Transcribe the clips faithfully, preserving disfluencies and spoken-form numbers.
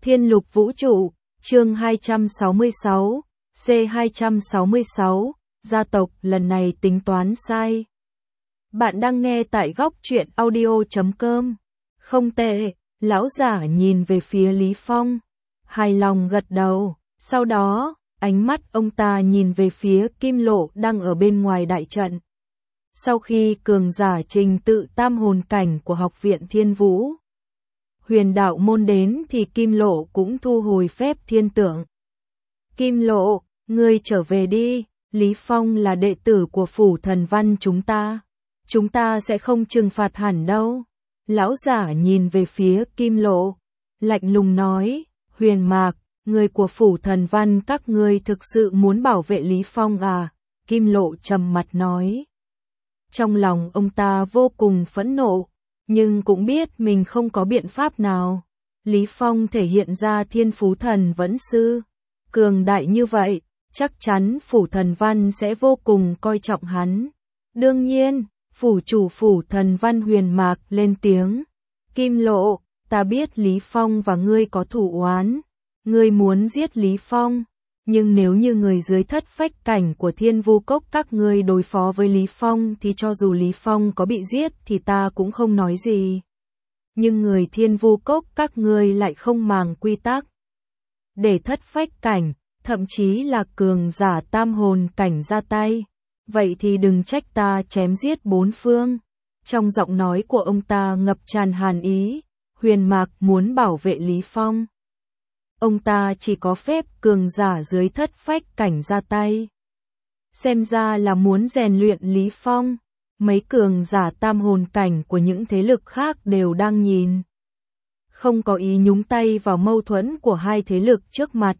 Thiên Lục Vũ Trụ, chương hai trăm sáu mươi sáu, C hai trăm sáu mươi sáu, gia tộc lần này tính toán sai. Bạn đang nghe tại góc truyện audio chấm com. Không tệ, lão giả nhìn về phía Lý Phong, hài lòng gật đầu, sau đó, ánh mắt ông ta nhìn về phía Kim Lộ đang ở bên ngoài đại trận. Sau khi cường giả trình tự tam hồn cảnh của Học viện Thiên Vũ Huyền Đạo môn đến thì Kim Lộ cũng thu hồi phép thiên tượng. Kim Lộ, ngươi trở về đi, Lý Phong là đệ tử của Phủ Thần Văn chúng ta. Chúng ta sẽ không trừng phạt hẳn đâu. Lão giả nhìn về phía Kim Lộ, lạnh lùng nói, Huyền Mạc, người của Phủ Thần Văn các ngươi thực sự muốn bảo vệ Lý Phong à? Kim Lộ trầm mặt nói. Trong lòng ông ta vô cùng phẫn nộ, nhưng cũng biết mình không có biện pháp nào. Lý Phong thể hiện ra thiên phú thần vẫn sư, cường đại như vậy, chắc chắn Phủ Thần Văn sẽ vô cùng coi trọng hắn. Đương nhiên, phủ chủ Phủ Thần Văn Huyền Mạc lên tiếng, Kim Lộ, ta biết Lý Phong và ngươi có thủ oán, ngươi muốn giết Lý Phong, nhưng nếu như người dưới thất phách cảnh của Thiên Vu Cốc các ngươi đối phó với Lý Phong thì cho dù Lý Phong có bị giết thì ta cũng không nói gì. Nhưng người Thiên Vu Cốc các ngươi lại không màng quy tắc. Để thất phách cảnh, thậm chí là cường giả tam hồn cảnh ra tay, vậy thì đừng trách ta chém giết bốn phương. Trong giọng nói của ông ta ngập tràn hàn ý, Huyền Mạc muốn bảo vệ Lý Phong. Ông ta chỉ có phép cường giả dưới thất phách cảnh ra tay. Xem ra là muốn rèn luyện Lý Phong. Mấy cường giả tam hồn cảnh của những thế lực khác đều đang nhìn, không có ý nhúng tay vào mâu thuẫn của hai thế lực trước mặt.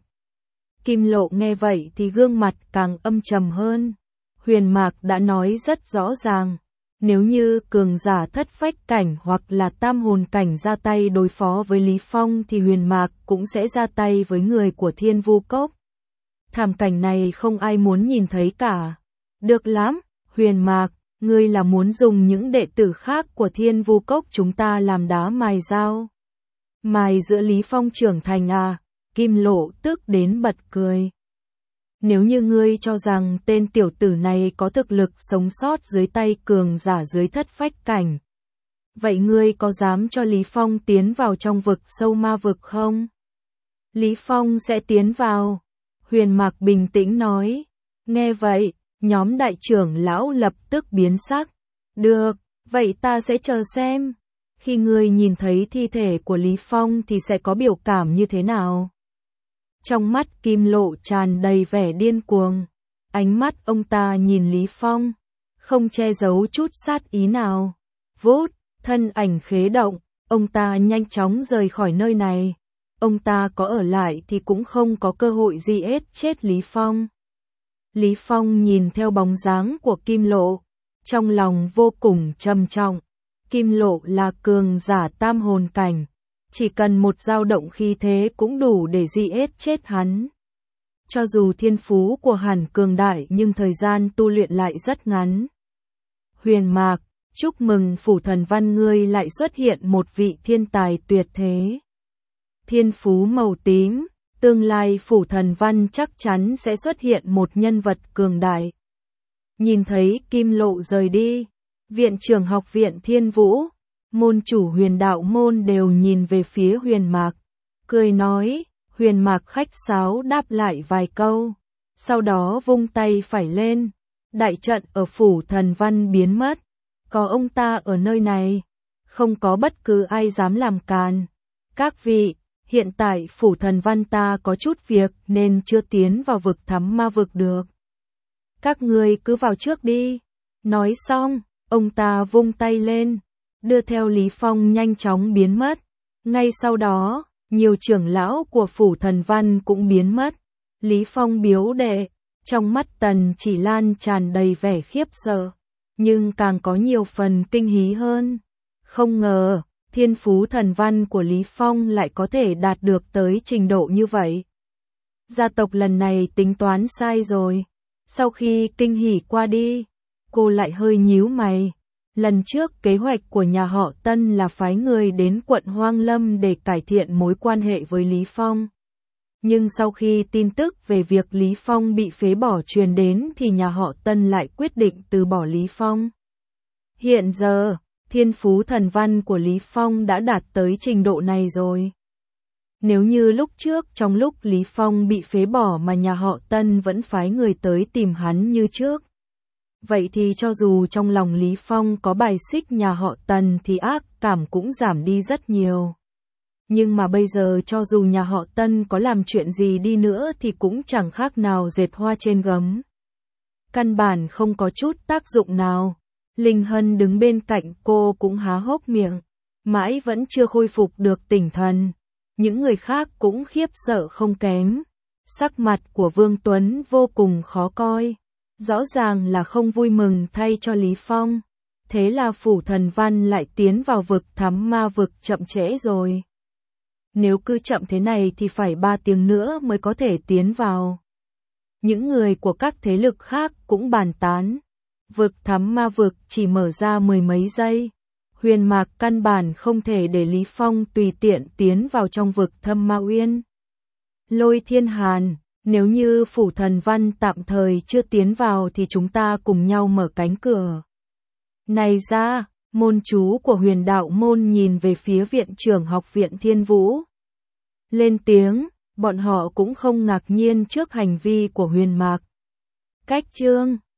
Kim Lộ nghe vậy thì gương mặt càng âm trầm hơn. Huyền Mạc đã nói rất rõ ràng, nếu như cường giả thất phách cảnh hoặc là tam hồn cảnh ra tay đối phó với Lý Phong thì Huyền Mạc cũng sẽ ra tay với người của Thiên Vu Cốc. Thảm cảnh này không ai muốn nhìn thấy cả. Được lắm, Huyền Mạc, ngươi là muốn dùng những đệ tử khác của Thiên Vu Cốc chúng ta làm đá mài dao. Mài giữa Lý Phong trưởng thành à? Kim Lộ tức đến bật cười. Nếu như ngươi cho rằng tên tiểu tử này có thực lực sống sót dưới tay cường giả dưới thất phách cảnh, vậy ngươi có dám cho Lý Phong tiến vào trong vực sâu ma vực không? Lý Phong sẽ tiến vào. Huyền Mạc bình tĩnh nói. Nghe vậy, nhóm đại trưởng lão lập tức biến sắc. Được, vậy ta sẽ chờ xem. Khi ngươi nhìn thấy thi thể của Lý Phong thì sẽ có biểu cảm như thế nào? Trong mắt Kim Lộ tràn đầy vẻ điên cuồng. Ánh mắt ông ta nhìn Lý Phong, không che giấu chút sát ý nào. Vút, thân ảnh khế động, ông ta nhanh chóng rời khỏi nơi này. Ông ta có ở lại thì cũng không có cơ hội gì ết chết Lý Phong. Lý Phong nhìn theo bóng dáng của Kim Lộ, trong lòng vô cùng trầm trọng. Kim Lộ là cường giả tam hồn cảnh, chỉ cần một dao động khí thế cũng đủ để giết chết hắn. Cho dù thiên phú của hắn cường đại nhưng thời gian tu luyện lại rất ngắn. Huyền Mạc, chúc mừng Phủ Thần Văn ngươi lại xuất hiện một vị thiên tài tuyệt thế. Thiên phú màu tím, tương lai Phủ Thần Văn chắc chắn sẽ xuất hiện một nhân vật cường đại. Nhìn thấy Kim Lộ rời đi, viện trưởng Học viện Thiên Vũ, môn chủ Huyền Đạo môn đều nhìn về phía Huyền Mạc, cười nói. Huyền Mạc khách sáo đáp lại vài câu, sau đó vung tay phải lên, đại trận ở Phủ Thần Văn biến mất. Có ông ta ở nơi này, không có bất cứ ai dám làm càn. Các vị, hiện tại Phủ Thần Văn ta có chút việc nên chưa tiến vào vực thắm ma vực được. Các ngươi cứ vào trước đi. Nói xong, ông ta vung tay lên, đưa theo Lý Phong nhanh chóng biến mất. Ngay sau đó, nhiều trưởng lão của Phủ Thần Văn cũng biến mất. Lý Phong biếu đệ, trong mắt Tần Chỉ Lan tràn đầy vẻ khiếp sợ, nhưng càng có nhiều phần kinh hí hơn. Không ngờ, thiên phú thần văn của Lý Phong lại có thể đạt được tới trình độ như vậy. Gia tộc lần này tính toán sai rồi. Sau khi kinh hỉ qua đi, cô lại hơi nhíu mày. Lần trước kế hoạch của nhà họ Tân là phái người đến quận Hoang Lâm để cải thiện mối quan hệ với Lý Phong. Nhưng sau khi tin tức về việc Lý Phong bị phế bỏ truyền đến thì nhà họ Tân lại quyết định từ bỏ Lý Phong. Hiện giờ, thiên phú thần văn của Lý Phong đã đạt tới trình độ này rồi. Nếu như lúc trước trong lúc Lý Phong bị phế bỏ mà nhà họ Tân vẫn phái người tới tìm hắn như trước. Vậy thì cho dù trong lòng Lý Phong có bài xích nhà họ Tần thì ác cảm cũng giảm đi rất nhiều. Nhưng mà bây giờ cho dù nhà họ Tân có làm chuyện gì đi nữa thì cũng chẳng khác nào dệt hoa trên gấm. Căn bản không có chút tác dụng nào. Linh Hân đứng bên cạnh cô cũng há hốc miệng, mãi vẫn chưa khôi phục được tỉnh thần. Những người khác cũng khiếp sợ không kém. Sắc mặt của Vương Tuấn vô cùng khó coi. Rõ ràng là không vui mừng thay cho Lý Phong. Thế là phủ thần văn lại tiến vào vực thám ma vực chậm trễ rồi. Nếu cứ chậm thế này thì phải ba tiếng nữa mới có thể tiến vào. Những người của các thế lực khác cũng bàn tán. Vực thám ma vực chỉ mở ra mười mấy giây. Huyền Mạc căn bản không thể để Lý Phong tùy tiện tiến vào trong vực thâm ma uyên. Lôi Thiên Hàn, nếu như phủ thần văn tạm thời chưa tiến vào thì chúng ta cùng nhau mở cánh cửa này ra. Môn chú của Huyền Đạo môn nhìn về phía viện trưởng học viện Thiên Vũ. Lên tiếng, bọn họ cũng không ngạc nhiên trước hành vi của Huyền Mạc. Cách chương